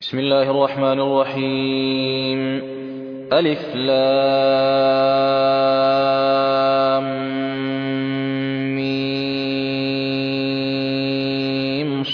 بسم الله الرحمن الرحيم. ألف لام ميم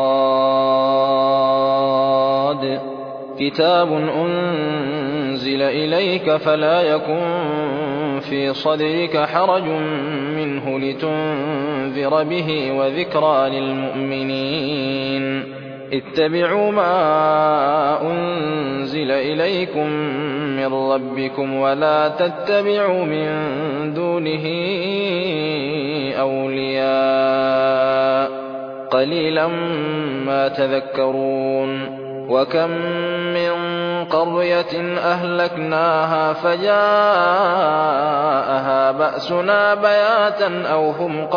صاد. كتاب أنزل إليك فلا يكن في صدرك حرج منه لتنذر به وذكرى للمؤمنين. اتبعوا ما أنزل إليكم من ربكم ولا تتبعوا من دونه أولياء قليلا ما تذكرون. وكم من قرية أهلكناها فجاءها بأسنا بياتا أو هم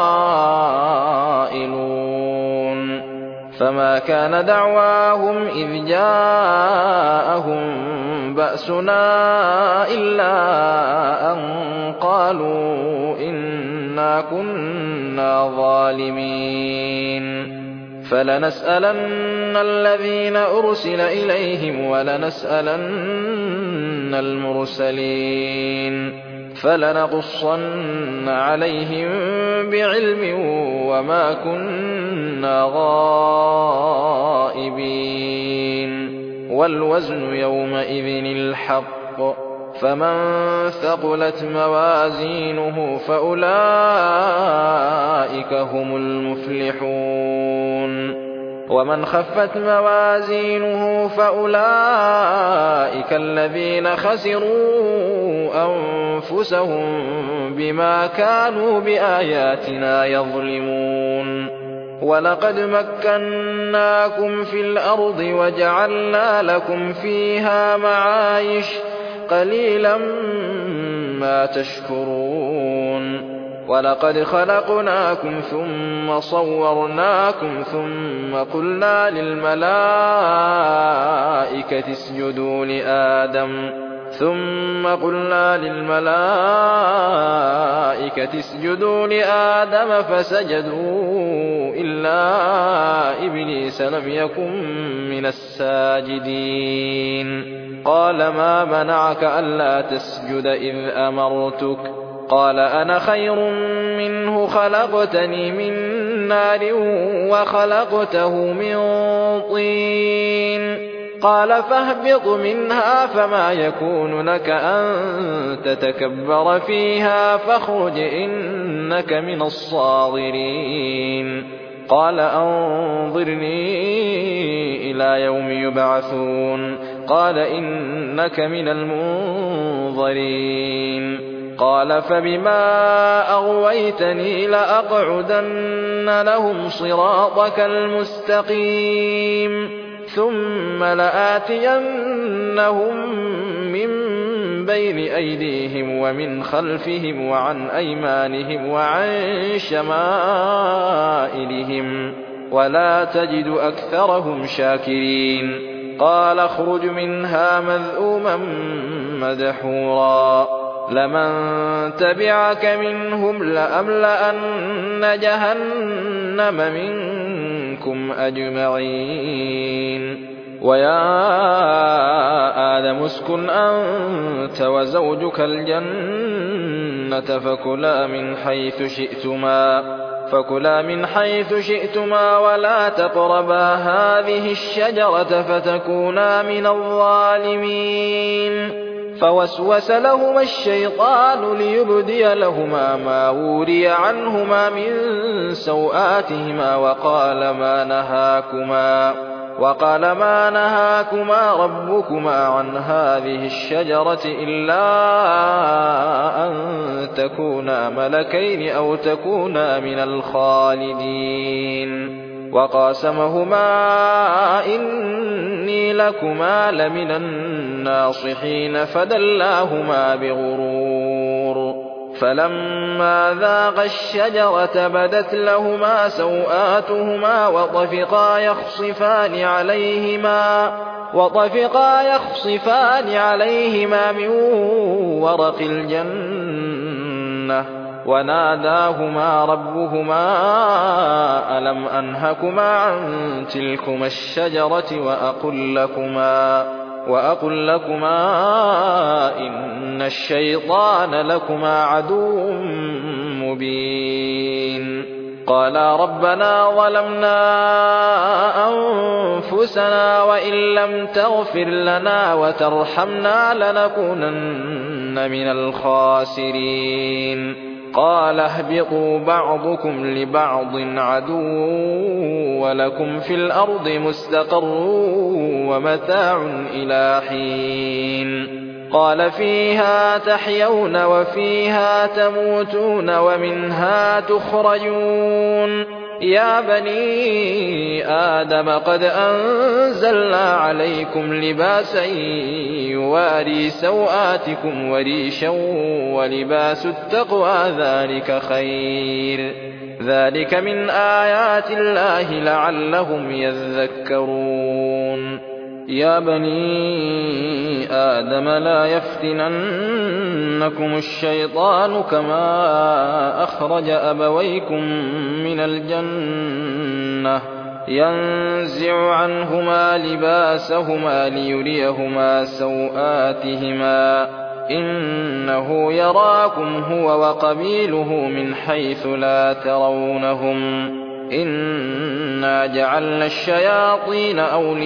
قائلون. فما كان دعواهم إذ جاءهم بأسنا إلا أن قالوا إنا كنا ظالمين. فلنسألن الذين أرسل إليهم ولنسألن المرسلين. فلنقصن عليهم بعلم وما كنا غائبين. والوزن يومئذ الحق. فمن ثقلت موازينه فأولئك هم المفلحون. ومن خفت موازينه فأولئك الذين خسروا أنفسهم بما كانوا بآياتنا يظلمون. ولقد مكناكم في الأرض وجعلنا لكم فيها معايش قليلا ما تشكرون. ولقد خلقناكم ثم صورناكم ثم قلنا للملائكة اسجدوا لآدم فسجدوا إلا إبليس لم يكن من الساجدين. قال ما منعك ألا تسجد إذ أمرتك؟ قال أنا خير منه خلقتني من نار وخلقته من طين. قال فاهبط منها فما يكون لك أن تتكبر فيها فاخرج إنك من الصاغرين. قال أنظرني إلى يوم يبعثون. قال إنك من المنظرين. قال فبما أغويتني لأقعدن لهم صراطك المستقيم ثم لآتينهم من بين أيديهم ومن خلفهم وعن أيمانهم وعن شمائلهم ولا تجد أكثرهم شاكرين. قال اخرج منها مذءوما مدحورا لمن تبعك منهم لأملأن جهنم منكم أجمعين. ويا آدم اسكن أنت وزوجك الجنة فكلا من حيث شئتما ولا تقربا هذه الشجرة فتكونا من الظالمين. فوسوس لهما الشيطان ليبدي لهما ما وري عنهما من سوآتهما وقال ما نهاكما ربكما عن هذه الشجرة إلا أن تكونا ملكين أو تكونا من الخالدين. وقاسمهما إني لكما لمن الناصحين فدلاهما بغرور. فلما ذاقا الشجرة بدت لهما سوآتهما وطفقا يخصفان عليهما من ورق الجنة وناداهما ربهما ألم أنهكما عن تلكما الشجرة وأقل لكما إن الشيطان لكما عدو مبين قالا ربنا ظلمنا أنفسنا وإن لم تغفر لنا وترحمنا لنكونن من الخاسرين قال اهبطوا بعضكم لبعض عدو ولكم في الأرض مستقر ومتاع إلى حين قال فيها تحيون وفيها تموتون ومنها تخرجون يا بني آدم قد أنزلنا عليكم لباسا يواري سوآتكم وريشا ولباس التقوى ذلك خير ذلك من آيات الله لعلهم يذكرون يا بني آدم لا يفتننكم الشيطان كما أخرج أبويكم من الجنة ينزع عنهما لباسهما ليريهما سوآتهما إنه يراكم هو وقبيله من حيث لا ترونهم إنا جعلنا الشياطين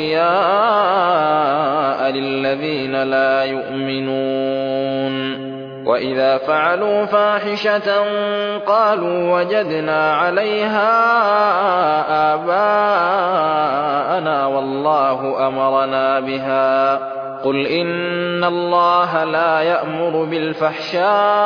أولياء للذين لا يؤمنون وإذا فعلوا فاحشة قالوا وجدنا عليها آباءنا والله أمرنا بها قل إن الله لا يأمر بالفحشاء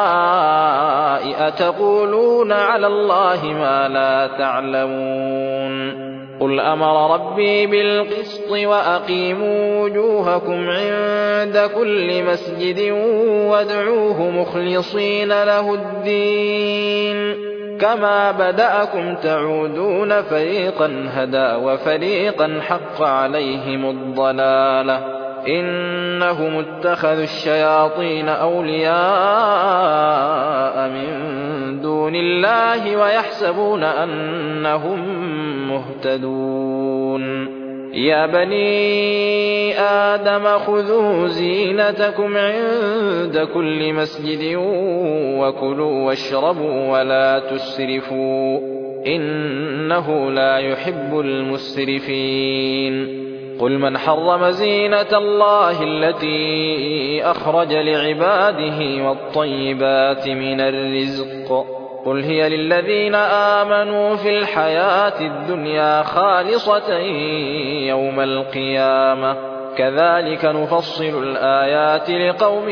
أتقولون على الله ما لا تعلمون قل أمر ربي بالقسط وأقيموا وجوهكم عند كل مسجد وادعوه مخلصين له الدين كما بدأكم تعودون فريقا هدى وفريقا حق عليهم الضلالة إنهم اتخذوا الشياطين أولياء من دون الله ويحسبون أنهم مهتدون يا بني آدم خذوا زينتكم عند كل مسجد وكلوا واشربوا ولا تسرفوا إنه لا يحب المسرفين قل من حرم زينة الله التي أخرج لعباده والطيبات من الرزق قل هي للذين آمنوا في الحياة الدنيا خالصة يوم القيامة كذلك نفصل الآيات لقوم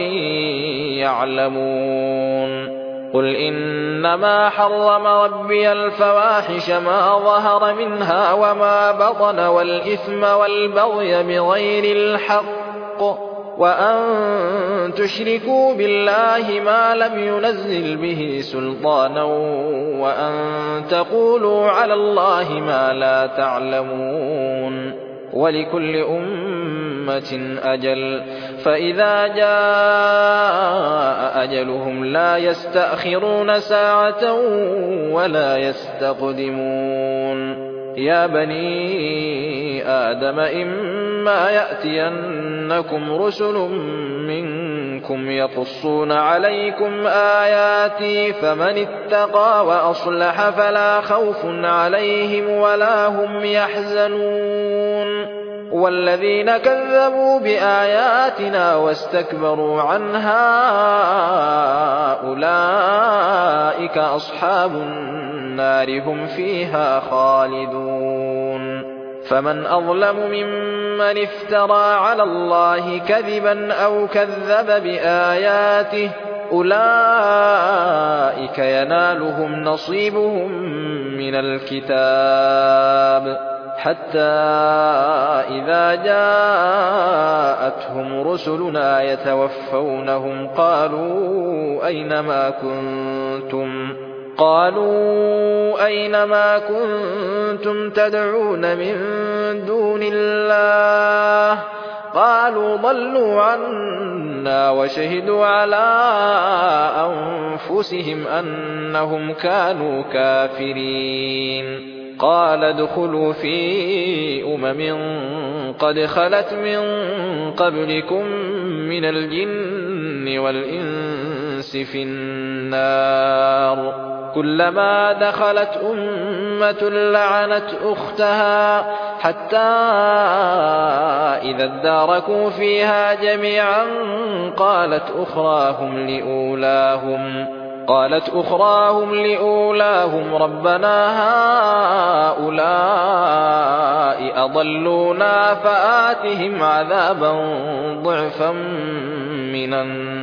يعلمون قل إنما حرم ربي الفواحش ما ظهر منها وما بطن والإثم والبغي بغير الحق وأن تشركوا بالله ما لم ينزل به سلطانا وأن تقولوا على الله ما لا تعلمون ولكل أمة أجل فإذا جاء أجلهم لا يستأخرون ساعة ولا يستقدمون يا بني آدم إما يأتينكم رسل منكم يقصون عليكم آياتي فمن اتقى وأصلح فلا خوف عليهم ولا هم يحزنون والذين كذبوا بآياتنا واستكبروا عنها أولئك أصحاب النار هم فيها خالدون فمن أظلم ممن افترى على الله كذبا أو كذب بآياته أولئك ينالهم نصيبهم من الكتاب حتى إذا جاءتهم رسلنا يتوفونهم قالوا أينما كنتم تدعون من دون الله قالوا ضلوا عنا وشهدوا على أنفسهم أنهم كانوا كافرين. قال ادخلوا في قد خلت من قبلكم من الجن والإنس في النار، كلما دخلت أمة لعنت أختها حتى إذا اداركوا فيها جميعا قالت أخراهم لأولاهم ربنا هؤلاء أضلونا فآتهم عذابا ضعفا من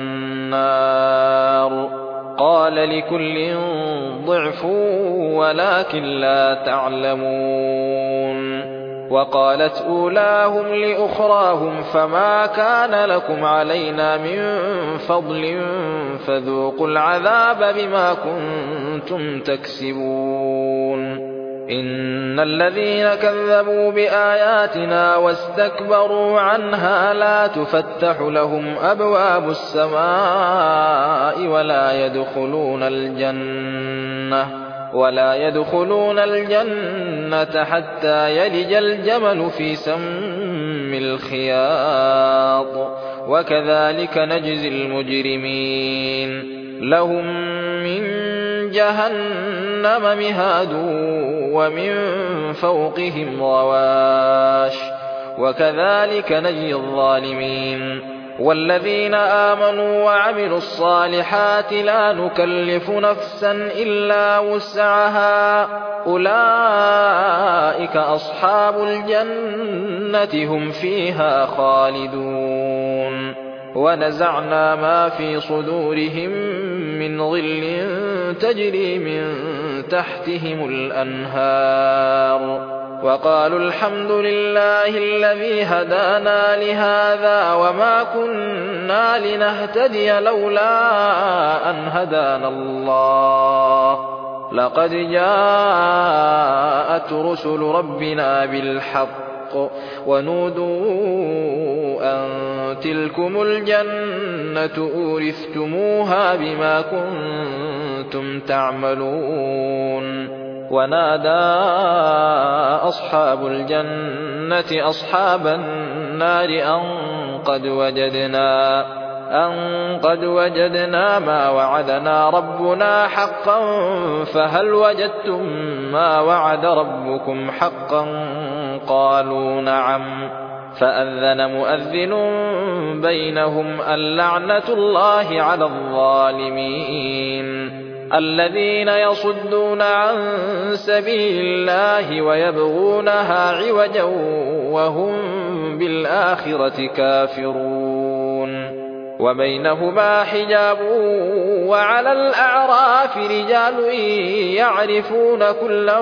النار. قال لكل ضعف ولكن لا تعلمون. وقالت أولاهم لأخراهم فما كان لكم علينا من فضل فذوقوا العذاب بما كنتم تكسبون. إن الذين كذبوا بآياتنا واستكبروا عنها لا تفتح لهم أبواب السماء ولا يدخلون الجنة حتى يلج الجمل في سم الخياط، وكذلك نجزي المجرمين. لهم من جهنم مهاد ومن فوقهم غواش، وكذلك نجزي الظالمين. والذين آمنوا وعملوا الصالحات لا نكلف نفسا إلا وسعها أولئك أصحاب الجنة هم فيها خالدون. ونزعنا ما في صدورهم من غل تجري من تحتهم الأنهار وقالوا الحمد لله الذي هدانا لهذا وما كنا لنهتدي لولا أن هدانا الله لقد جاءت رسل ربنا بالحق ونودوا أن تلكم الجنة أورثتموها بما كنتم تعملون. ونادى أصحاب الجنة أصحاب النار أن قد وجدنا ما وعدنا ربنا حقا فهل وجدتم ما وعد ربكم حقا قالوا نعم. فأذن مؤذن بينهم اللعنة الله على الظالمين الذين يصدون عن سبيل الله ويبغونها عوجا وهم بالآخرة كافرون. وبينهما حجاب وعلى الأعراف رجال يعرفون كلا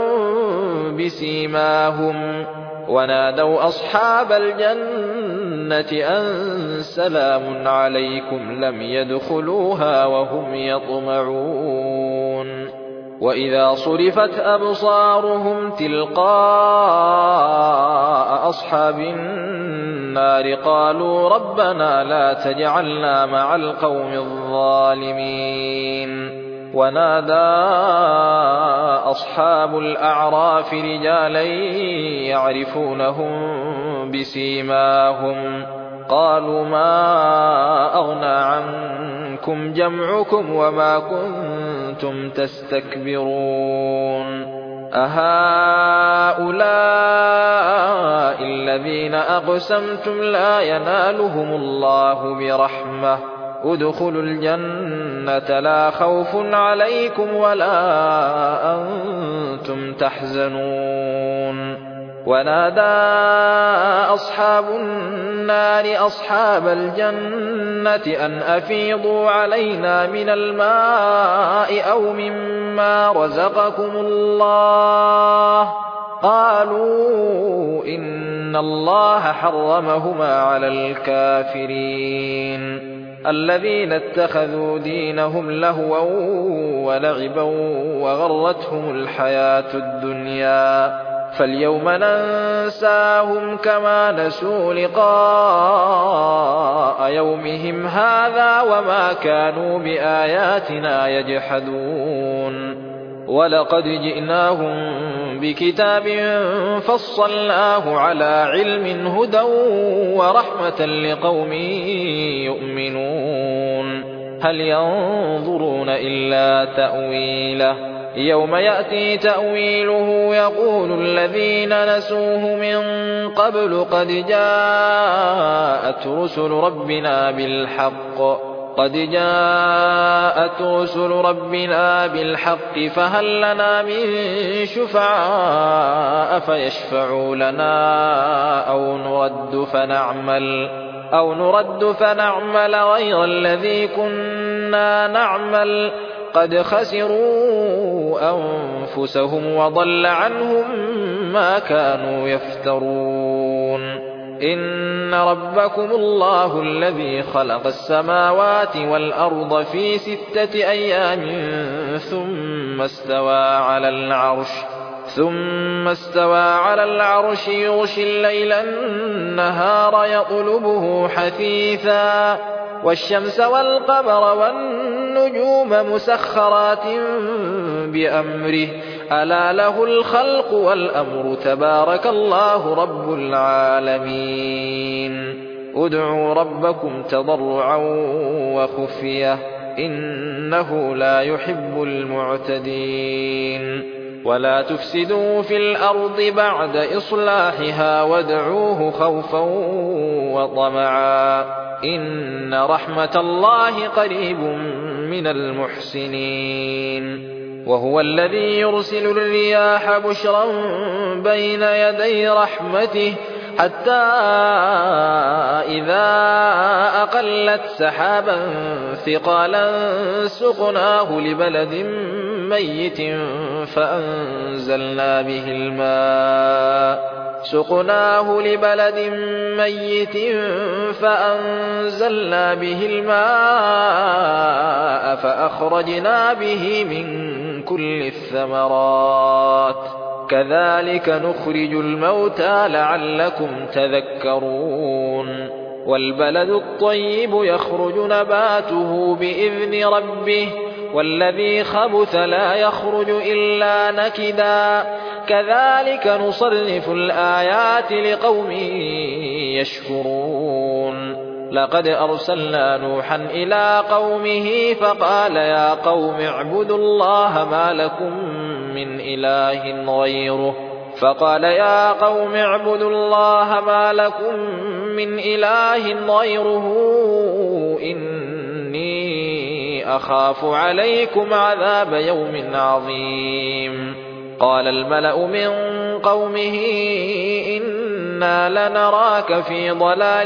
بسيماهم ونادوا أصحاب الجنة أن سلام عليكم لم يدخلوها وهم يطمعون. وإذا صرفت أبصارهم تلقاء أصحاب النار قالوا ربنا لا تجعلنا مع القوم الظالمين. ونادى أصحاب الأعراف رجالا يعرفونهم بسيماهم قالوا ما أغنى عنكم جمعكم وما كنتم تستكبرون أهؤلاء الذين أقسمتم لا ينالهم الله برحمة ادخلوا الجنة لا خوف عليكم ولا أنتم تحزنون. ونادى أصحاب النار أصحاب الجنة أن أفيضوا علينا من الماء أو مما رزقكم الله قالوا إن الله حرمهما على الكافرين الذين اتخذوا دينهم لهوا ولعبا وغرتهم الحياة الدنيا فاليوم ننساهم كما نسوا لقاء يومهم هذا وما كانوا بآياتنا يجحدون ولقد جئناهم بكتاب فصلناه على علم هدى ورحمة لقوم يؤمنون هل ينظرون إلا تأويله يوم يأتي تأويله يقول الذين نسوه من قبل قد جاءت رسل ربنا بالحق فهل لنا من شفعاء فيشفعوا لنا أو نرد فنعمل غير الذي كنا نعمل قد خسروا أنفسهم وضل عنهم ما كانوا يفترون إن ربكم الله الذي خلق السماوات والأرض في 6 أيام ثم استوى على العرش يغشي الليل النهار يطلبه حثيثا والشمس والقمر والنجوم مسخرات بأمره ألا له الخلق والأمر تبارك الله رب العالمين ادعوا ربكم تضرعا وخفية إنه لا يحب المعتدين ولا تفسدوا في الأرض بعد إصلاحها وادعوه خوفا وطمعا إن رحمة الله قريب من المحسنين وهو الذي يرسل الرياح بشرا بين يدي رحمته حتى إذا أقلت سحابا ثقالا سقناه لبلد ميت فأنزلنا به الماء فأخرجنا به من كل الثمرات كذلك نخرج الموتى لعلكم تذكرون والبلد الطيب يخرج نباته بإذن ربه والذي خبث لا يخرج إلا نكدا كذلك نصرف الآيات لقوم يشكرون لقد أرسلنا نوحا إلى قومه فقال يا قوم اعبدوا الله ما لكم من إله غيره إني أخاف عليكم عذاب يوم عظيم قال الملأ من قومه إنا لنراك في ضلال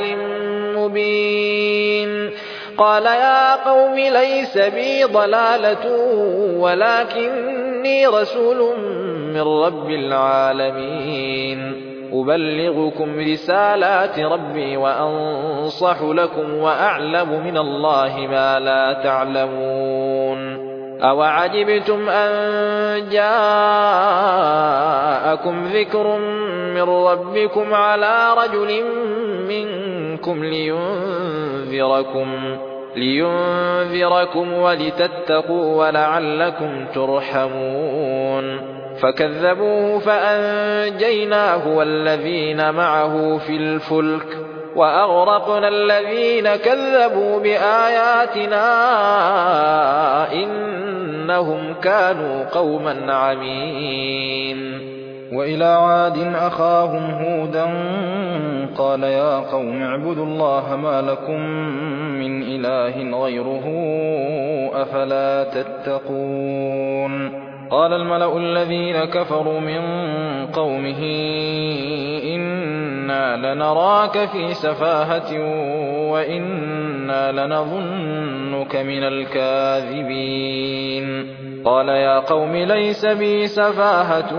مبين قال يا قوم ليس بي ضلالة ولكني رسول من رب العالمين أبلغكم رسالات ربي وأنصح لكم وأعلم من الله ما لا تعلمون أوعجبتم أن جاءكم ذكر من ربكم على رجل منكم لينذركم ولتتقوا ولعلكم ترحمون فكذبوه فأنجيناه والذين معه في الفلك وأغرقنا الذين كذبوا بآياتنا إنهم كانوا قوما عمين وإلى عاد أخاهم هودا قال يا قوم اعبدوا الله ما لكم من إله غيره أفلا تتقون قال الملأ الذين كفروا من قومه إنا لنراك في سفاهة وإنا لنظنك من الكاذبين قال يا قوم ليس بي سفاهة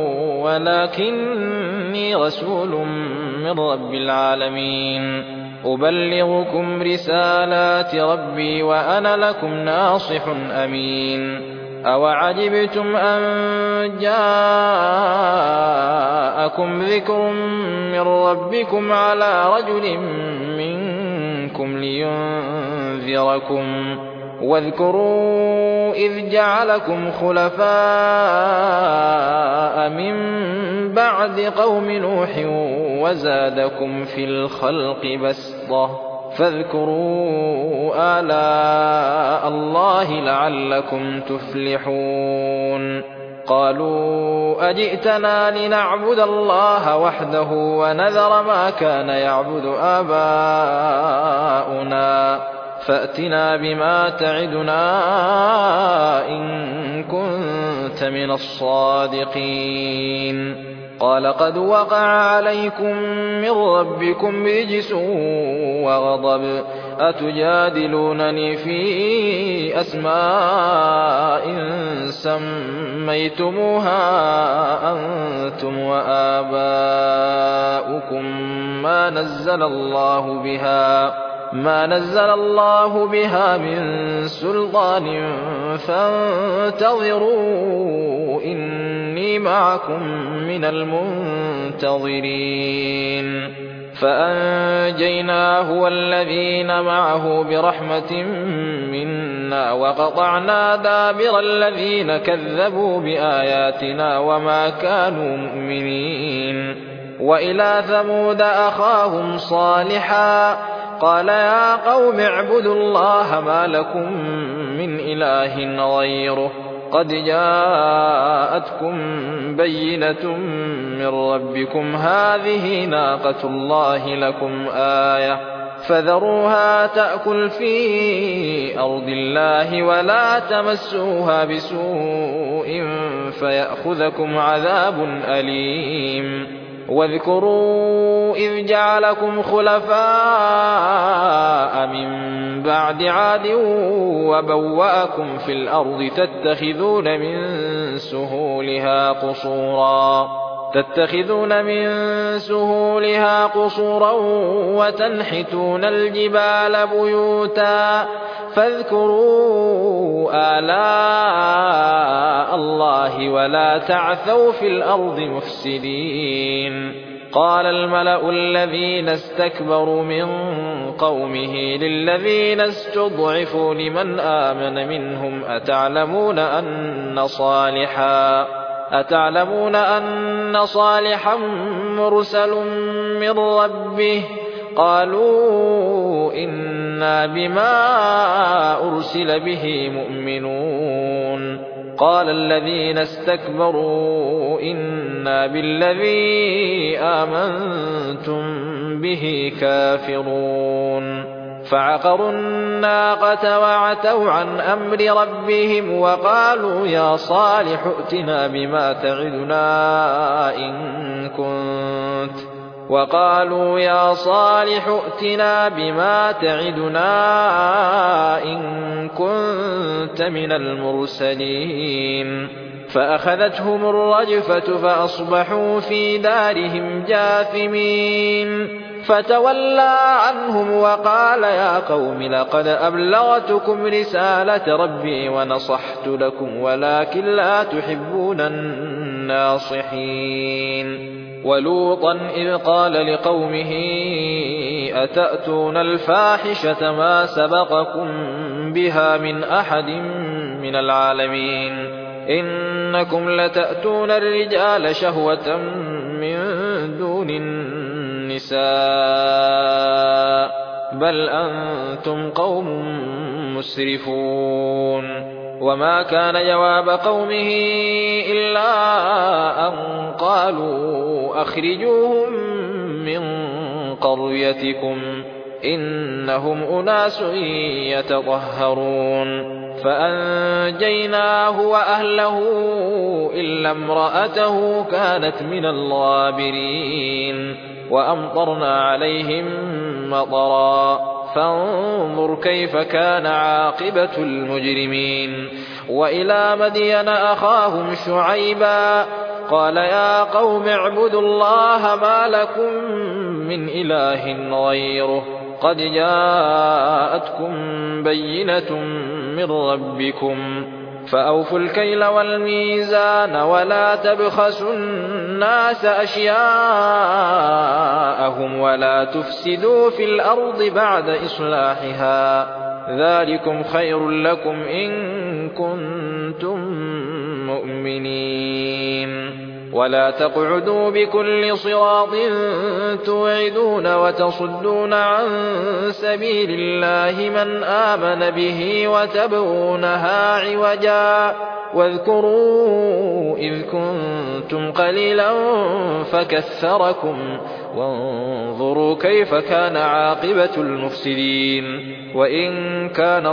ولكني رسول من رب العالمين أبلغكم رسالات ربي وأنا لكم ناصح أمين أوعجبتم أن جاءكم ذكر من ربكم على رجل منكم لينذركم واذكروا إذ جعلكم خلفاء من بعد قوم نوح وزادكم في الخلق بسطة فاذكروا آلاء الله لعلكم تفلحون قالوا أجئتنا لنعبد الله وحده ونذر ما كان يعبد آباؤنا فأتنا بما تعدنا إن كنت من الصادقين قال قد وقع عليكم من ربكم رجس وغضب أتجادلونني في أسماء سميتموها أنتم وآباؤكم ما نزل الله بها من سلطان فانتظروا إني معكم من المنتظرين فأنجيناه والذين معه برحمة منا وقطعنا دابر الذين كذبوا بآياتنا وما كانوا مؤمنين وإلى ثمود أخاهم صالحا قال يا قوم اعبدوا الله ما لكم من إله غيره قد جاءتكم بينة من ربكم هذه ناقة الله لكم آية فذروها تأكل في أرض الله ولا تمسوها بسوء فيأخذكم عذاب أليم واذكروا إذ جعلكم خلفاء من بعد عاد وبوأكم في الأرض تتخذون من سهولها قصورا وتنحتون الجبال بيوتا فاذكروا آلاء الله ولا تعثوا في الأرض مفسدين قال الملأ الذين استكبروا من قومه للذين استضعفوا لمن آمن منهم أتعلمون أن صالحا مرسل من ربه قالوا إنا بما أرسل به مؤمنون قال الذين استكبروا إنا بالذي آمنتم به كافرون فعقروا الناقة وعتوا عن أمر ربهم وقالوا يا صالح ائتنا بما تعدنا إن كنت من المرسلين فأخذتهم الرجفة فأصبحوا في دارهم جاثمين فتولى عنهم وقال يا قوم لقد أبلغتكم رسالة ربي ونصحت لكم ولكن لا تحبون الناصحين ولوطا إذ قال لقومه أتأتون الفاحشة ما سبقكم بها من أحد من العالمين إنكم لتأتون الرجال شهوة من دون النساء بل أنتم قوم مسرفون وما كان جواب قومه إلا أن قالوا أخرجوهم من قريتكم إنهم أناس يتطهرون فأنجيناه وأهله إلا امرأته كانت من الغابرين وأمطرنا عليهم مطرا فانظر كيف كان عاقبة المجرمين وإلى مدين أخاهم شعيبا قال يا قوم اعبدوا الله ما لكم من إله غيره قد جاءتكم بينة من ربكم فأوفوا الكيل والميزان ولا تبخسوا الناس أشياءهم ولا تفسدوا في الأرض بعد إصلاحها ذلكم خير لكم إن كنتم مؤمنين ولا تقعدوا بكل صراط توعدون وتصدون عن سبيل الله من آمن به وتبغونها عوجا واذكروا إذ كنتم قليلا فكثركم وانظروا كيف كان عاقبة المفسدين وإن كان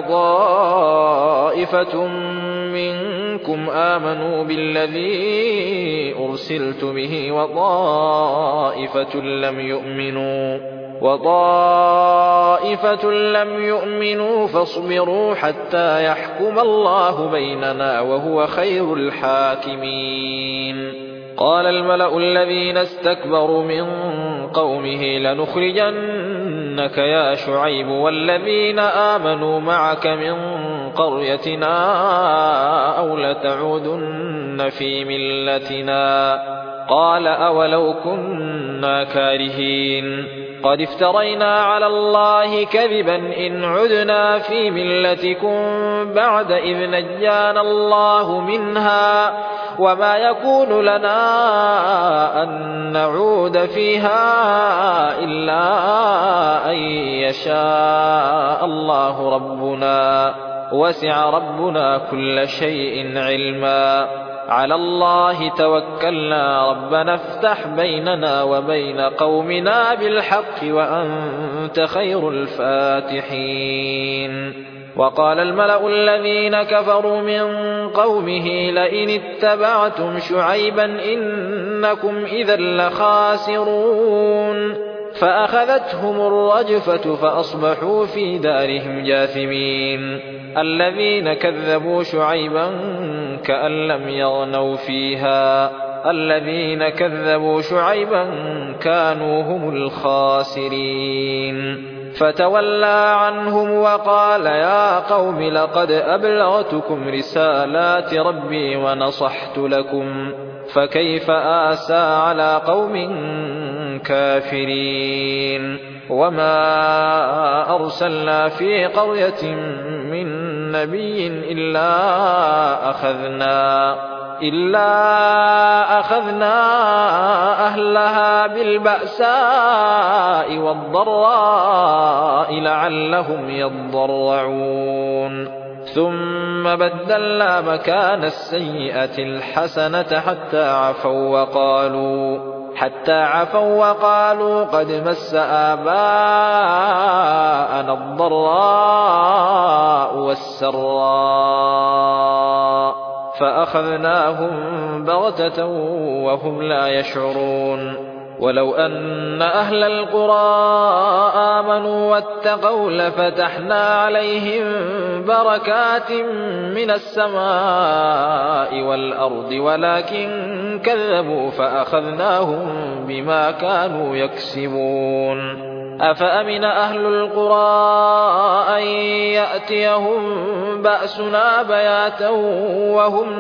طائفة منكم آمنوا بالذي أرسلت به وطائفة لم يؤمنوا فاصبروا حتى يحكم الله بيننا وهو خير الحاكمين قال الملأ الذين استكبروا من قومه لنخرجنك يا شعيب والذين آمنوا معك من قريتنا أو لتعودن في ملتنا قال أولو كنا كارهين قد افترينا على الله كذبا إن عدنا في ملتكم بعد إذ نجانا الله منها وما يكون لنا أن نعود فيها إلا أن يشاء الله ربنا وسع ربنا كل شيء علما على الله توكلنا ربنا افتح بيننا وبين قومنا بالحق وأنت خير الفاتحين وقال الملأ الذين كفروا من قومه لئن اتبعتم شعيبا إنكم إذا لخاسرون فأخذتهم الرجفة فأصبحوا في دارهم جاثمين الذين كذبوا شعيبا كأن لم يغنوا فيها الذين كذبوا شعيبا كانوا هم الخاسرين فتولى عنهم وقال يا قوم لقد أبلغتكم رسالات ربي ونصحت لكم فكيف آسى على قوم كافرين وما أرسلنا في قرية من نبي إلا أخذنا أهلها بالبأساء والضراء لعلهم يضرعون ثم بدلنا مكان السيئة الحسنة حتى عفوا وقالوا قد مس آباءنا الضراء والسراء فأخذناهم بغتة وهم لا يشعرون ولو أن أهل القرى آمنوا واتقوا لفتحنا عليهم بركات من السماء والأرض ولكن كذبوا فأخذناهم بما كانوا يكسبون أفأمن أهل القرى أن يأتيهم بأسنا بياتا وهم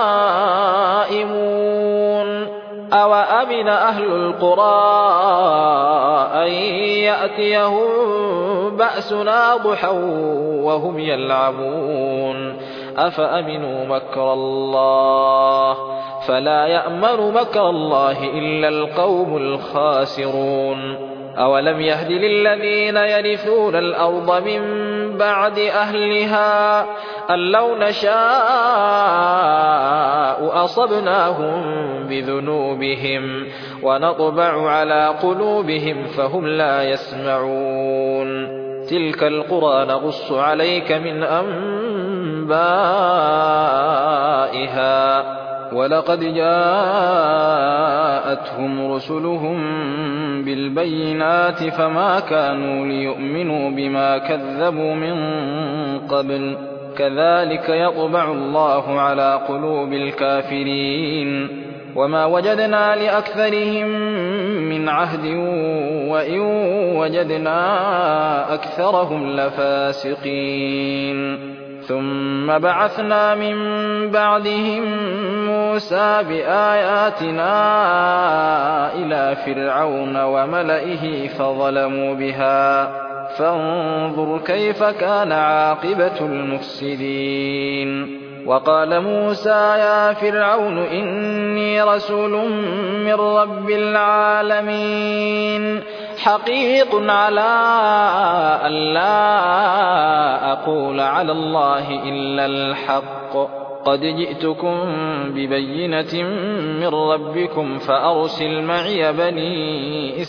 نائمون أوأمن أهل القرى أن يأتيهم بأسنا ضحى وهم يلعبون أفأمنوا مكر الله فلا يأمن مكر الله إلا القوم الخاسرون أولم يهد للذين يرثون الأرض من بعد أهلها أن لو نشاء أصبناهم بذنوبهم ونطبع على قلوبهم فهم لا يسمعون تلك القرى نقص عليك من أنبائها ولقد جاءتهم رسلهم بالبينات فما كانوا ليؤمنوا بما كذبوا من قبل كذلك يطبع الله على قلوب الكافرين وما وجدنا لأكثرهم من عهد وإن وجدنا أكثرهم لفاسقين ثم بعثنا من بعدهم موسى بآياتنا إلى فرعون وملئه فظلموا بها فانظر كيف كان عاقبة المفسدين. وقال موسى يا فرعون إني رسول من رب العالمين حقيق على ألا أقول على الله إلا الحق قد جئتكم ببينة من ربكم فأرسل معي بني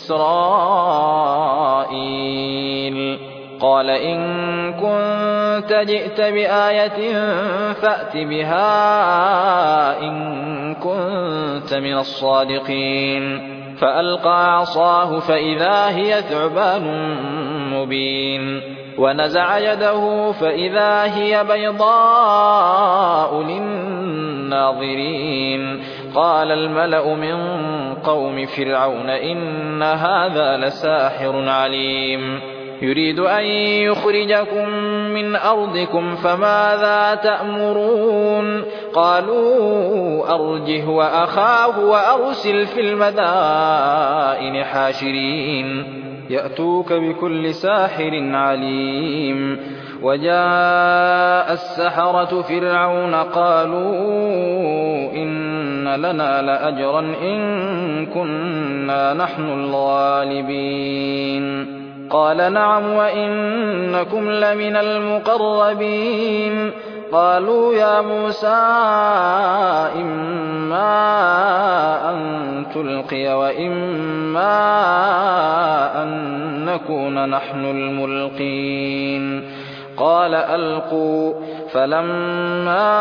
إسرائيل. قال إن كنت جئت بآية فأت بها إن كنت من الصادقين. فألقى عصاه فإذا هي ثعبان مبين ونزع يده فإذا هي بيضاء للناظرين. قال الملأ من قوم فرعون إن هذا لساحر عليم يريد أن يخرجكم من أرضكم فماذا تأمرون. قالوا أرجه وأخاه وأرسل في المدائن حاشرين يأتوك بكل ساحر عليم. وجاء السحرة فرعون قالوا إن لنا لأجرا إن كنا نحن الغالبين. قال نعم وإنكم لمن المقربين. قالوا يا موسى إما أن تلقي وإما أن نكون نحن الملقين. قال ألقوا فلما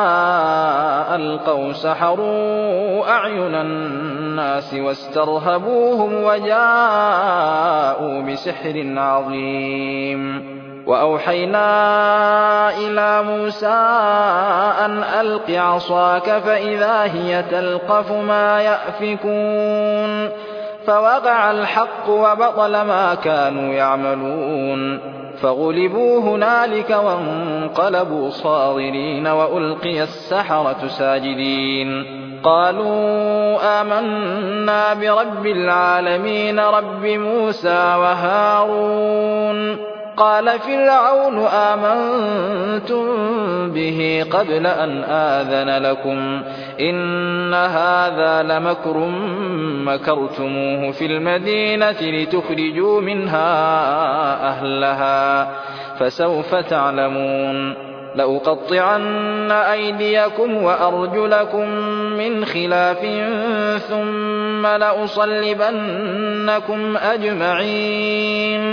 ألقوا سحروا أعين الناس واسترهبوهم وجاءوا بسحر عظيم. وأوحينا إلى موسى أن ألق عصاك فإذا هي تلقف ما يأفكون. فوقع الحق وبطل ما كانوا يعملون فغلبوا هنالك وانقلبوا صاغرين وألقي السحرة ساجدين. قالوا آمنا برب العالمين رب موسى وهارون. قال فرعون آمنتم به قبل أن آذن لكم إن هذا لمكر مكرتموه في المدينة لتخرجوا منها أهلها فسوف تعلمون. لأقطعن أيديكم وأرجلكم من خلاف ثم لأصلبنكم أجمعين.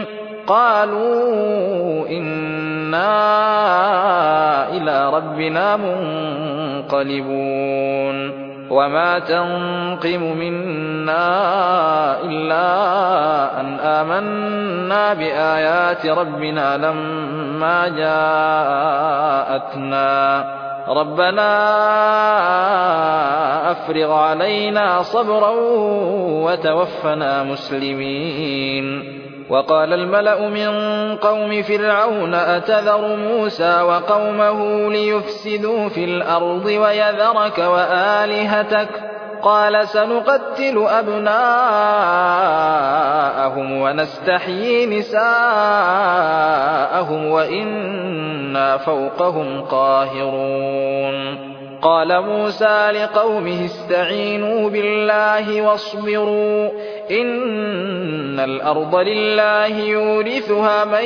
قالوا إنا إلى ربنا منقلبون. وما تنقم منا إلا أن آمنا بآيات ربنا لما جاءتنا ربنا أفرغ علينا صبرا وتوفنا مسلمين. وقال الملأ من قوم فرعون أتذر موسى وقومه ليفسدوا في الأرض ويذرك وآلهتك قال سنقتل أبناءهم ونستحيي نساءهم وإنا فوقهم قاهرون. قال موسى لقومه استعينوا بالله واصبروا إن الأرض لله يورثها من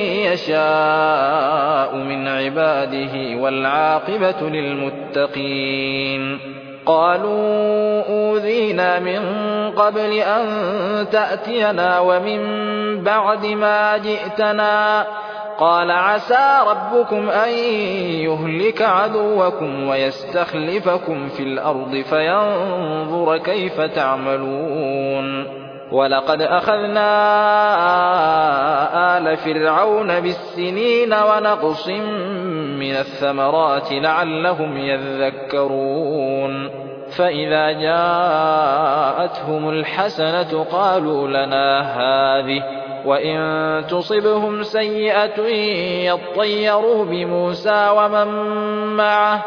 يشاء من عباده والعاقبة للمتقين. قالوا أوذينا من قبل أن تأتينا ومن بعد ما جئتنا قال عسى ربكم أن يهلك عدوكم ويستخلفكم في الأرض فينظر كيف تعملون. ولقد أخذنا آل فرعون بالسنين ونقص من الثمرات لعلهم يذكرون. فإذا جاءتهم الحسنة قالوا لنا هذه وإن تصبهم سيئة يطيروا بموسى ومن معه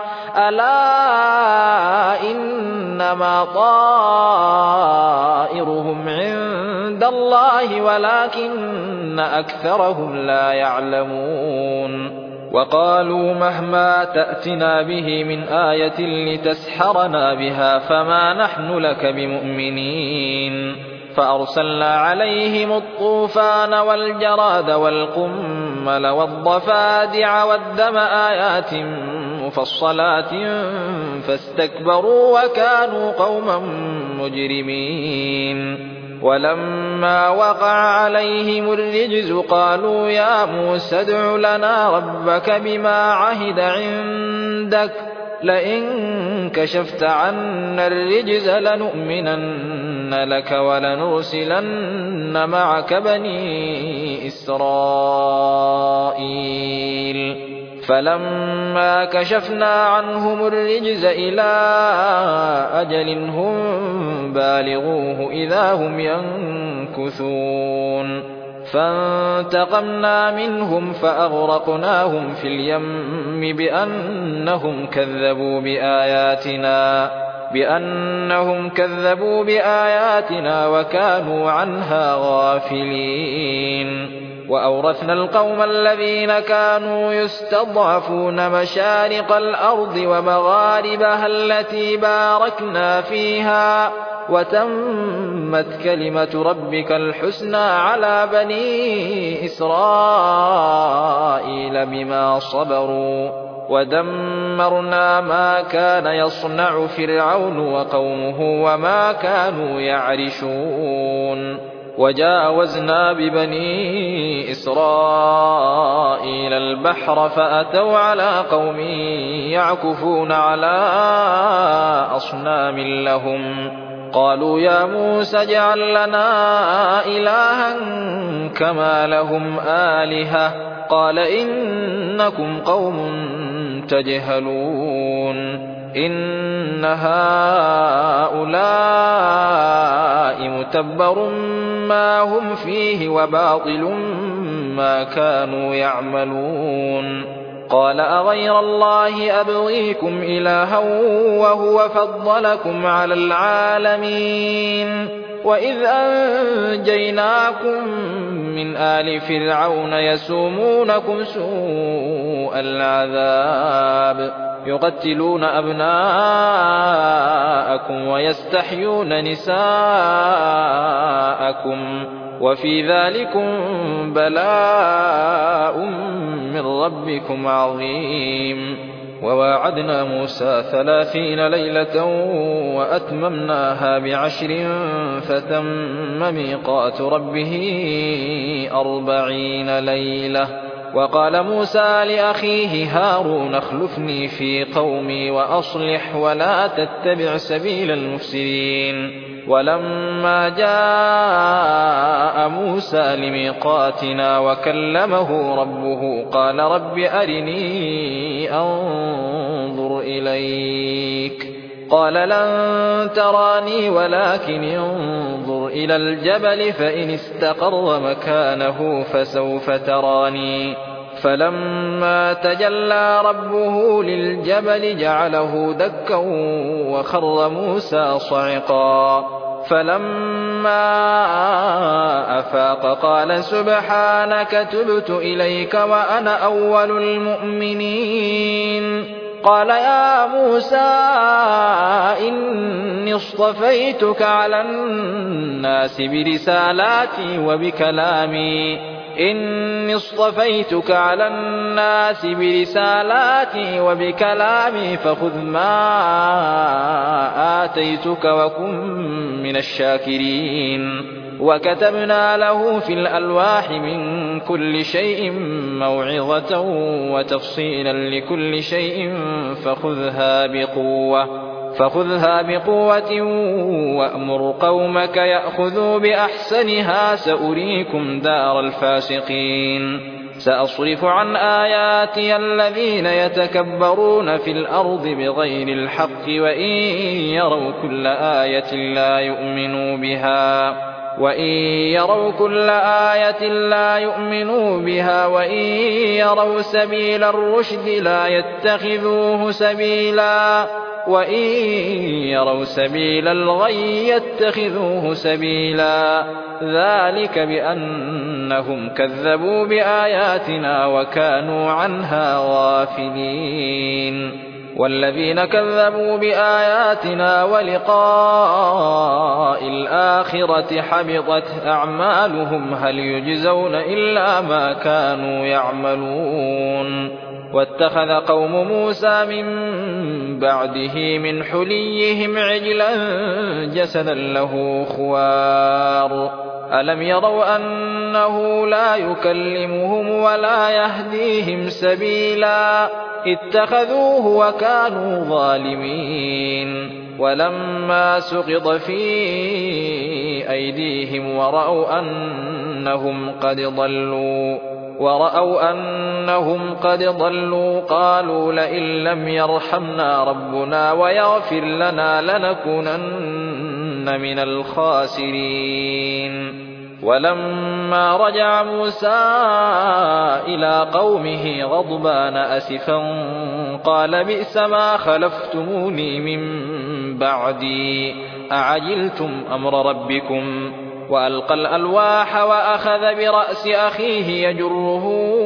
ألا إنما طائرهم عند الله ولكن أكثرهم لا يعلمون وقالوا مهما تأتنا به من آية لتسحرنا بها فما نحن لك بمؤمنين فأرسلنا عليهم الطوفان والجراد والقمل والضفادع والدم آيات مفصلات فاستكبروا وكانوا قوما مجرمين ولما وقع عليهم الرجز قالوا يا موسى ادع لنا ربك بما عهد عندك لئن كشفت عنا الرجز لنؤمنن لك ولنرسلن معك بني إسرائيل فلما كشفنا عنهم الرجز إلى أجل هم بالغوه إذا هم ينكثون فانتقمنا منهم فأغرقناهم في اليم بأنهم كذبوا بآياتنا وكانوا عنها غافلين وأورثنا القوم الذين كانوا يستضعفون مشارق الأرض ومغاربها التي باركنا فيها وتمت كلمة ربك الحسنى على بني إسرائيل بما صبروا ودمرنا ما كان يصنع فرعون وقومه وما كانوا يعرشون وجاوزنا ببني إسرائيل البحر فأتوا على قوم يعكفون على أصنام لهم قالوا يا موسى اجعل لنا إلها كما لهم آلهة قال إنكم قوم تجهلون إن هؤلاء متبر ما هم فيه وباطل ما كانوا يعملون قال أغير الله أبغيكم إلها وهو فضلكم على العالمين وإذ أنجيناكم من آل فرعون يسومونكم سوء العذاب يقتلون أبناءكم ويستحيون نساءكم وفي ذلكم بلاء من ربكم عظيم وواعدنا موسى 30 ليلة وأتممناها ب10 فتم ميقات ربه 40 ليلة وقال موسى لأخيه هارون اخلفني في قومي وأصلح ولا تتبع سبيل المفسدين ولما جاء موسى لميقاتنا وكلمه ربه قال رب أرني أنظر إليك قال لن تراني ولكن انظر إلى الجبل فإن استقر مكانه فسوف تراني فلما تجلى ربه للجبل جعله دكا وخر موسى صعقا فلما أفاق قال سبحانك تبت إليك وأنا أول المؤمنين قال يا موسى إني اصطفيتك على الناس برسالاتي وبكلامي فخذ ما آتيتك وكن من الشاكرين وكتبنا له في الألواح من كل شيء موعظة وتفصيلا لكل شيء فخذها بقوة وأمر قومك يأخذوا بأحسنها سأريكم دار الفاسقين سأصرف عن آياتي الذين يتكبرون في الأرض بغير الحق وإن يروا كل آية لا يؤمنوا بها وإن يروا كل آية لا يؤمنوا بها وإن يروا سبيل الرشد لا يتخذوه سبيلا وإن يروا سبيل الغي يتخذوه سبيلا ذلك بأنهم كذبوا بآياتنا وكانوا عنها غافلين والذين كذبوا بآياتنا ولقاء الآخرة حبطت أعمالهم هل يجزون إلا ما كانوا يعملون واتخذ قوم موسى من بعده من حليهم عجلا جسدا له خوار ألم يروا أنه لا يكلمهم ولا يهديهم سبيلا اتخذوه وكانوا ظالمين ولما سقط في أيديهم ورأوا أنهم قد ضلوا قالوا لئن لم يرحمنا ربنا ويغفر لنا لنكونن من الخاسرين ولما رجع موسى إلى قومه غضبان أسفا قال بئس ما خلفتموني من بعدي أعجلتم أمر ربكم وألقى الألواح وأخذ برأس أخيه يجره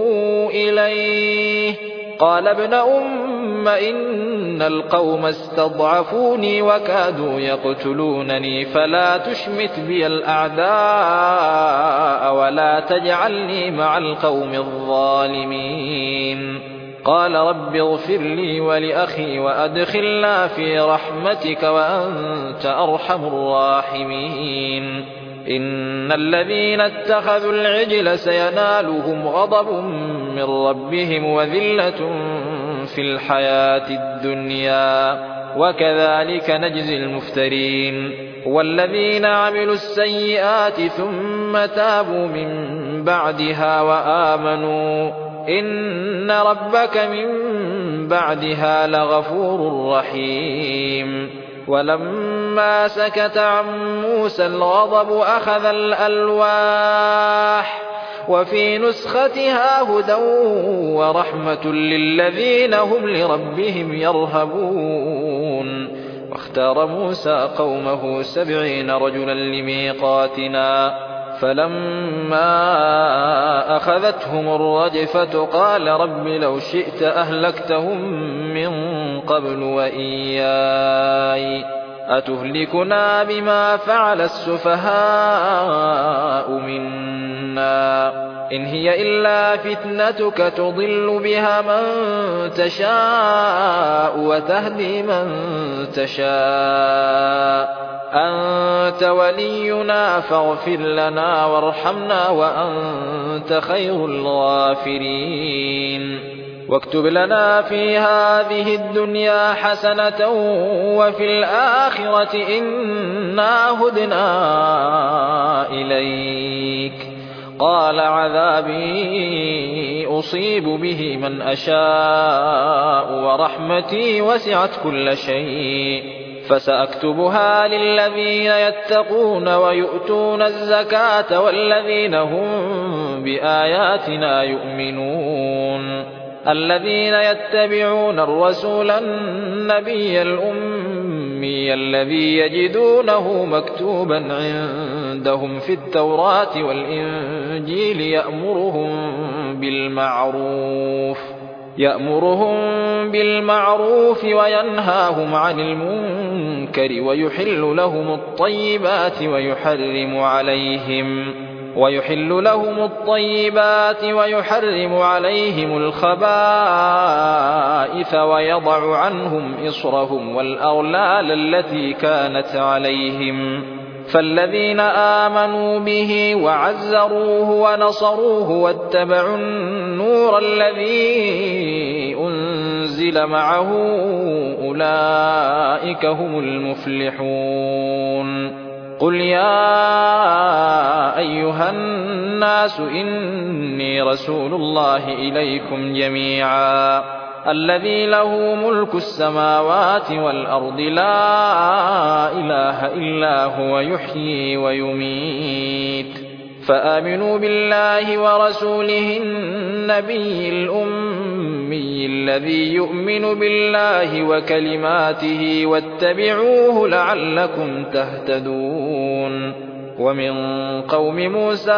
إليه قال ابن أم إن القوم استضعفوني وكادوا يقتلونني فلا تشمت بي الأعداء ولا تجعلني مع القوم الظالمين قال رب اغفر لي ولأخي وأدخلنا في رحمتك وأنت أرحم الراحمين إن الذين اتخذوا العجل سينالهم غضب من ربهم وذلة في الحياة الدنيا وكذلك نجزي المفترين والذين عملوا السيئات ثم تابوا من بعدها وآمنوا إن ربك من بعدها لغفور رحيم ولما سكت عن موسى الغضب أخذ الألواح وفي نسختها هدى ورحمة للذين هم لربهم يرهبون واختار موسى قومه 70 رجلا لميقاتنا فلما أخذتهم الرجفة قال رب لو شئت أهلكتهم من قبل وإياي أتهلكنا بما فعل السفهاء منا إن هي إلا فتنتك تضل بها من تشاء وتهدي من تشاء أنت ولينا فاغفر لنا وارحمنا وأنت خير الغافرين واكتب لنا في هذه الدنيا حسنة وفي الآخرة إنا هدنا إليك قال عذابي أصيب به من أشاء ورحمتي وسعت كل شيء فسأكتبها للذين يتقون ويؤتون الزكاة والذين هم بآياتنا يؤمنون الذين يتبعون الرسول النبي الأمي الذي يجدونه مكتوبا عندهم في التوراة والإنجيل يأمرهم بالمعروف وينهاهم عن المنكر ويحل لهم الطيبات ويحرم عليهم الخبائث ويضع عنهم إصرهم والأغلال التي كانت عليهم فالذين آمنوا به وعزروه ونصروه واتبعوا النور الذي أنزل معه أولئك هم المفلحون قل يا أيها الناس إني رسول الله إليكم جميعا الذي له ملك السماوات والأرض لا إله إلا هو يحيي ويميت فآمنوا بالله ورسوله النبي الأمي الذي يؤمن بالله وكلماته واتبعوه لعلكم تهتدون ومن قوم موسى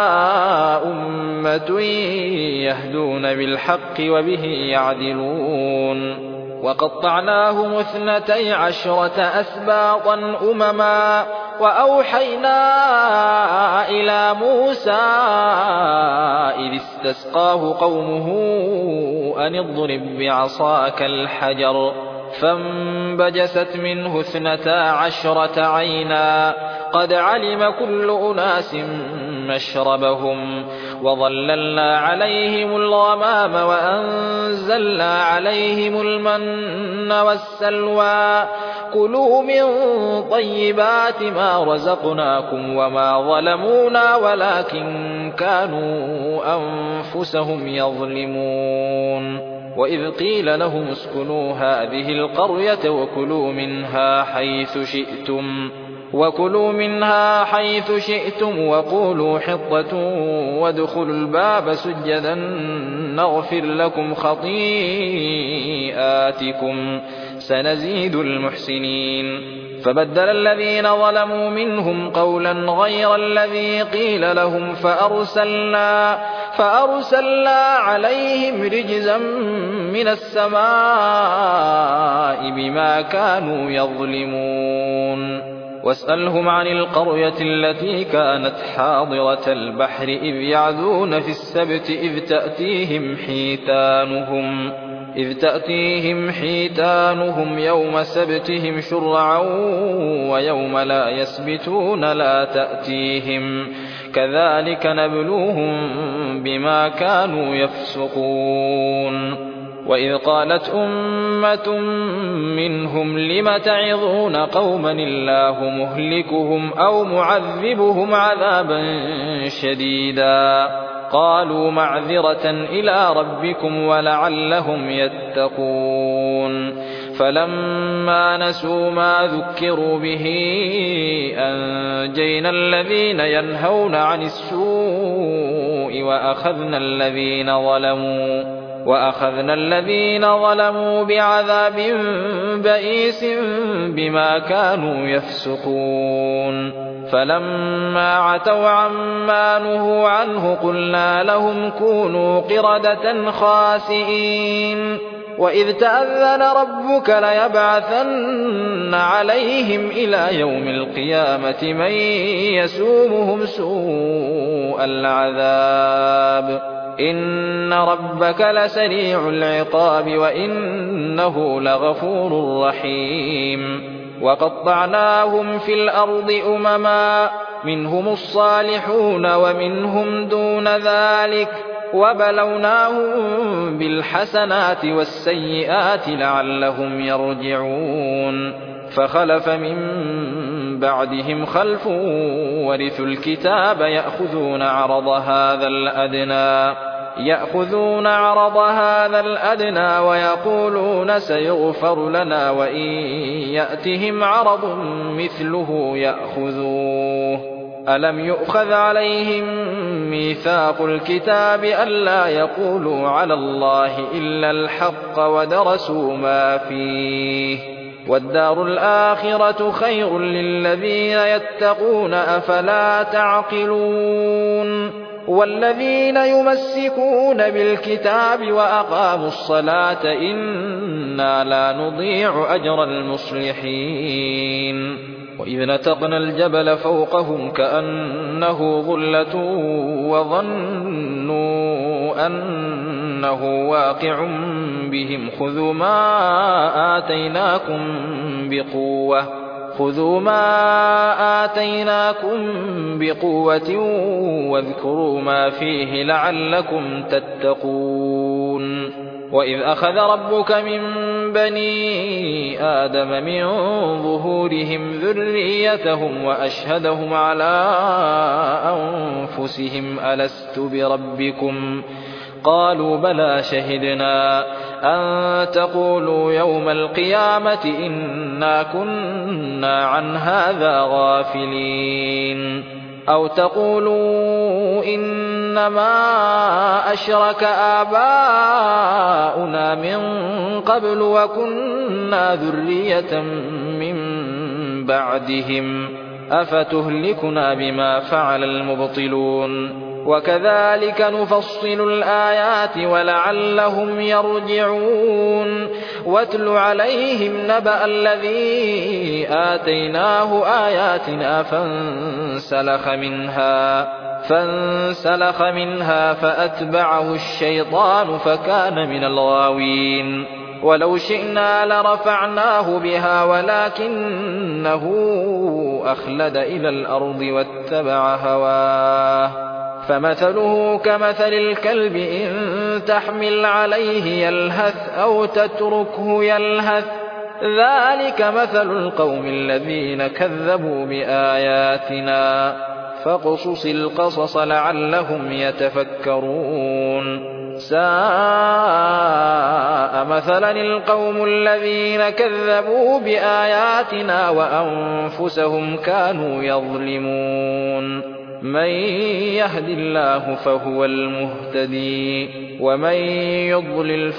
أمة يهدون بالحق وبه يعدلون وقطعناهم 12 أسباطا أمما وأوحينا إلى موسى إذ استسقاه قومه أن اضرب بعصاك الحجر فانبجست منه 12 عينا قد علم كل أناس مشربهم وظللنا عليهم الغمام وأنزلنا عليهم المن والسلوى كلوا من طيبات ما رزقناكم وما ظلمونا ولكن كانوا أنفسهم يظلمون وإذ قيل لهم اسكنوا هذه القرية وكلوا منها حيث شئتم وقولوا حطة وادخلوا الباب سجدا نغفر لكم خطيئاتكم سنزيد المحسنين فبدل الذين ظلموا منهم قولا غير الذي قيل لهم فأرسلنا عليهم رجزا من السماء بما كانوا يظلمون واسألهم عن القرية التي كانت حاضرة البحر إذ يعدون في السبت إذ تأتيهم حيتانهم يوم سبتهم شرعا ويوم لا يسبتون لا تأتيهم كذلك نبلوهم بما كانوا يفسقون وإذ قالت أمة منهم لم تعظون قوما الله مهلكهم أو معذبهم عذابا شديدا قالوا معذرة إلى ربكم ولعلهم يتقون فلما نسوا ما ذكروا به أنجينا الذين ينهون عن السوء وأخذنا الذين ظلموا بعذاب بئيس بما كانوا يفسقون فلما عتوا عما نهوا عنه قلنا لهم كونوا قردة خاسئين وإذ تأذن ربك ليبعثن عليهم إلى يوم القيامة من يسومهم سوء العذاب إن ربك لسريع العقاب وإنه لغفور رحيم وقطعناهم في الأرض أمما منهم الصالحون ومنهم دون ذلك وبلوناهم بالحسنات والسيئات لعلهم يرجعون فخلف من بعدهم خلف ورثوا الكتاب يأخذون عرض هذا الأدنى ويقولون سيغفر لنا وإن يأتهم عرض مثله يأخذوه ألم يؤخذ عليهم ميثاق الكتاب ألا يقولوا على الله إلا الحق ودرسوا ما فيه والدار الآخرة خير للذين يتقون أفلا تعقلون والذين يمسكون بالكتاب وأقاموا الصلاة إنا لا نضيع أجر المصلحين وإذ نتقنا الجبل فوقهم كأنه ظلة وظنوا أنه واقع بهم خذوا ما آتيناكم بقوة واذكروا ما فيه لعلكم تتقون وإذ أخذ ربك من بني آدم من ظهورهم ذريتهم وأشهدهم على أنفسهم ألست بربكم قالوا بلى شهدنا أن تقولوا يوم القيامة إنا كنا عن هذا غافلين أو تقولوا إنما أشرك آباؤنا من قبل وكنا ذرية من بعدهم أفتهلكنا بما فعل المبطلون وكذلك نفصل الآيات ولعلهم يرجعون واتل عليهم نبأ الذي آتيناه آياتنا فانسلخ منها فأتبعه الشيطان فكان من الغاوين ولو شئنا لرفعناه بها ولكنه أخلد إلى الأرض واتبع هواه فمثله كمثل الكلب إن تحمل عليه يلهث أو تتركه يلهث ذلك مثل القوم الذين كذبوا بآياتنا فاقصص القصص لعلهم يتفكرون ساء مثلا القوم الذين كذبوا بآياتنا وأنفسهم كانوا يظلمون من يهد الله فهو المهتدي ومن يضلل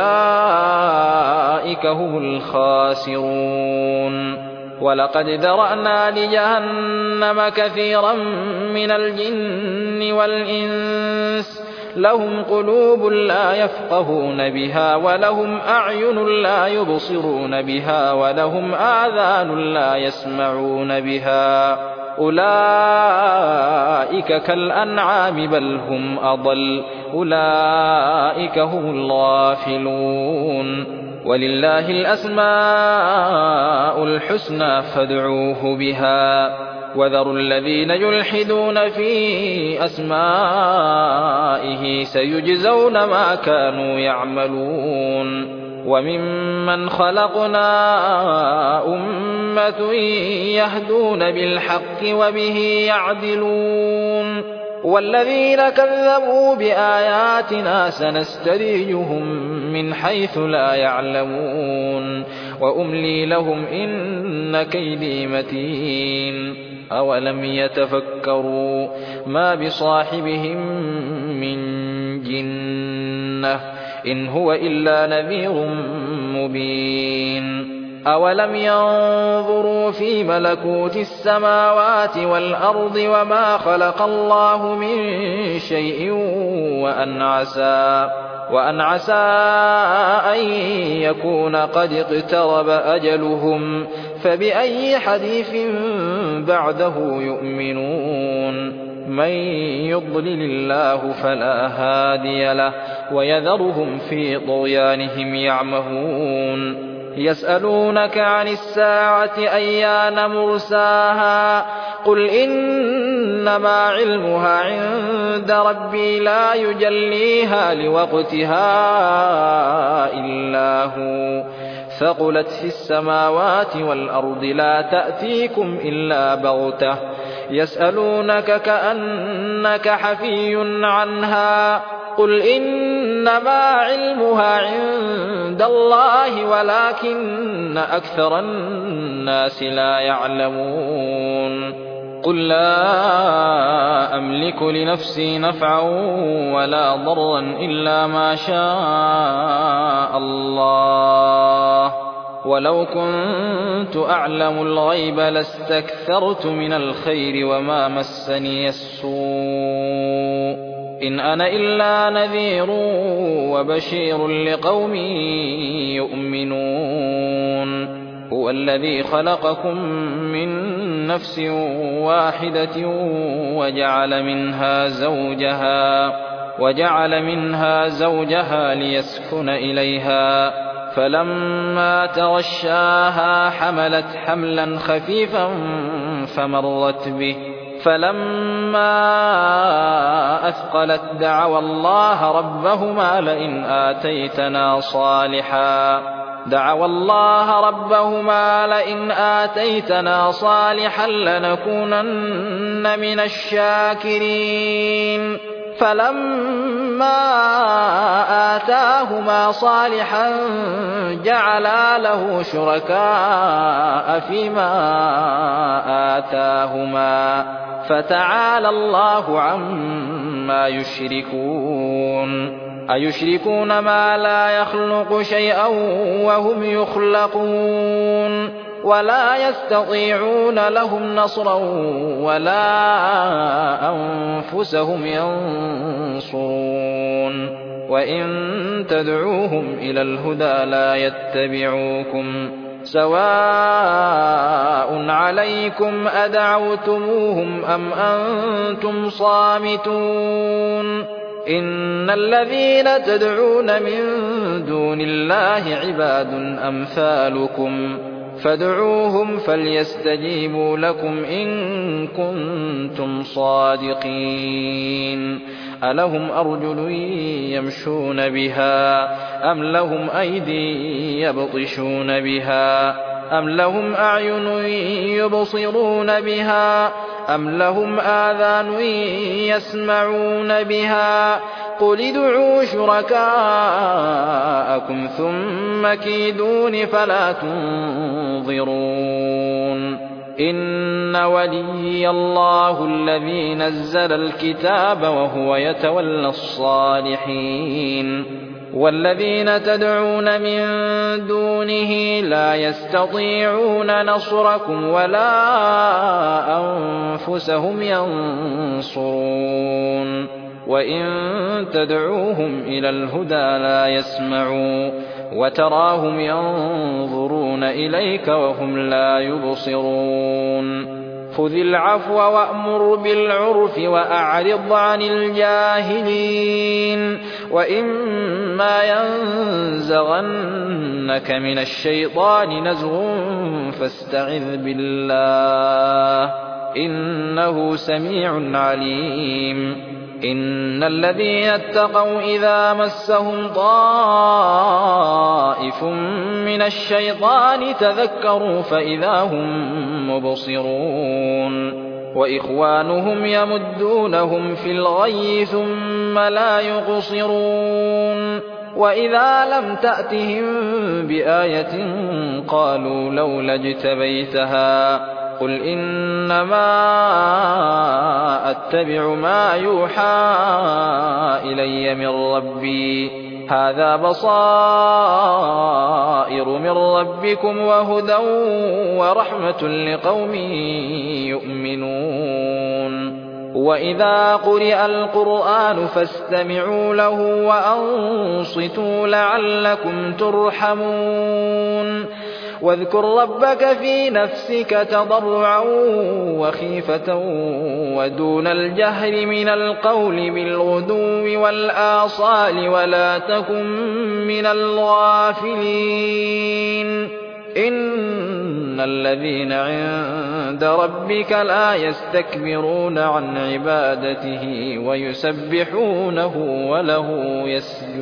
فأولئك هم الخاسرون ولقد ذرأنا لجهنم كثيرا من الجن والإنس لهم قلوب لا يفقهون بها ولهم أعين لا يبصرون بها ولهم آذان لا يسمعون بها أولئك كالأنعام بل هم أضل أولئك هم الغافلون ولله الأسماء الحسنى فادعوه بها وذروا الذين يلحدون في أسمائه سيجزون ما كانوا يعملون وممن خلقنا أمة يهدون بالحق وبه يعدلون والذين كذبوا بآياتنا سنستدرجهم من حيث لا يعلمون وأملي لهم إن كيدي متين أولم يتفكروا ما بصاحبهم من جنة إن هو إلا نذير مبين أولم ينظروا في ملكوت السماوات والأرض وما خلق الله من شيء وأن عسى أن يكون قد اقترب أجلهم فبأي حديث بعده يؤمنون من يضلل الله فلا هادي له ويذرهم في طغيانهم يعمهون يسألونك عن الساعة أيان مرساها قل إنما علمها عند ربي لا يجليها لوقتها إلا هو ثقلت في السماوات والأرض لا تأتيكم إلا بغتة يسألونك كأنك حفي عنها قل إنما علمها عند الله ولكن أكثر الناس لا يعلمون قل لا أملك لنفسي نفعا ولا ضرا إلا ما شاء الله ولو كنت أعلم الغيب لاستكثرت من الخير وما مسني السوء إن أنا إلا نذير وبشير لقوم يؤمنون هو الذي خلقكم من نفس واحدة وجعل منها زوجها ليسكن إليها فلما تغشاها حملت حملا خفيفا فمرت به فلما أثقلت دعوا الله ربهما لئن آتيتنا صالحا لنكونن من الشاكرين فلما آتاهما صالحا جعلا له شركاء فيما آتاهما فتعالى الله عما يشركون أيشركون ما لا يخلق شيئا وهم يخلقون ولا يستطيعون لهم نصرا ولا أنفسهم ينصرون وإن تدعوهم إلى الهدى لا يتبعوكم سواء عليكم أدعوتموهم أم أنتم صامتون إن الذين تدعون من دون الله عباد أمثالكم فادعوهم فليستجيبوا لكم إن كنتم صادقين ألهم أرجل يمشون بها أم لهم أيدي يبطشون بها أم لهم أعين يبصرون بها أم لهم آذان يسمعون بها قل ادعوا شركاءكم ثم كيدون فلا تنظرون إن وليي الله الذي نزل الكتاب وهو يتولى الصالحين والذين تدعون من دونه لا يستطيعون نصركم ولا أنفسهم ينصرون وإن تدعوهم إلى الهدى لا يسمعوا وتراهم ينظرون إليك وهم لا يبصرون خذ العفو وأمر بالعرف وأعرض عن الجاهلين وإما ينزغنك من الشيطان نزغ فاستعذ بالله إنه سميع عليم إن الذين اتقوا إذا مسهم طائف من الشيطان تذكروا فإذا هم مبصرون وإخوانهم يمدونهم في الغي ثم لا يقصرون وإذا لم تأتهم بآية قالوا لولا اجتبيتها قل إنما أتبع ما يوحى إلي من ربي هذا بصائر من ربكم وهدى ورحمة لقوم يؤمنون وإذا قرئ القرآن فاستمعوا له وأنصتوا لعلكم ترحمون واذكر ربك في نفسك تضرعا وخيفة ودون الجهر من القول بالغدو والآصال ولا تكن من الغافلين إن الذين عند ربك لا يستكبرون عن عبادته ويسبحونه وله يسجدون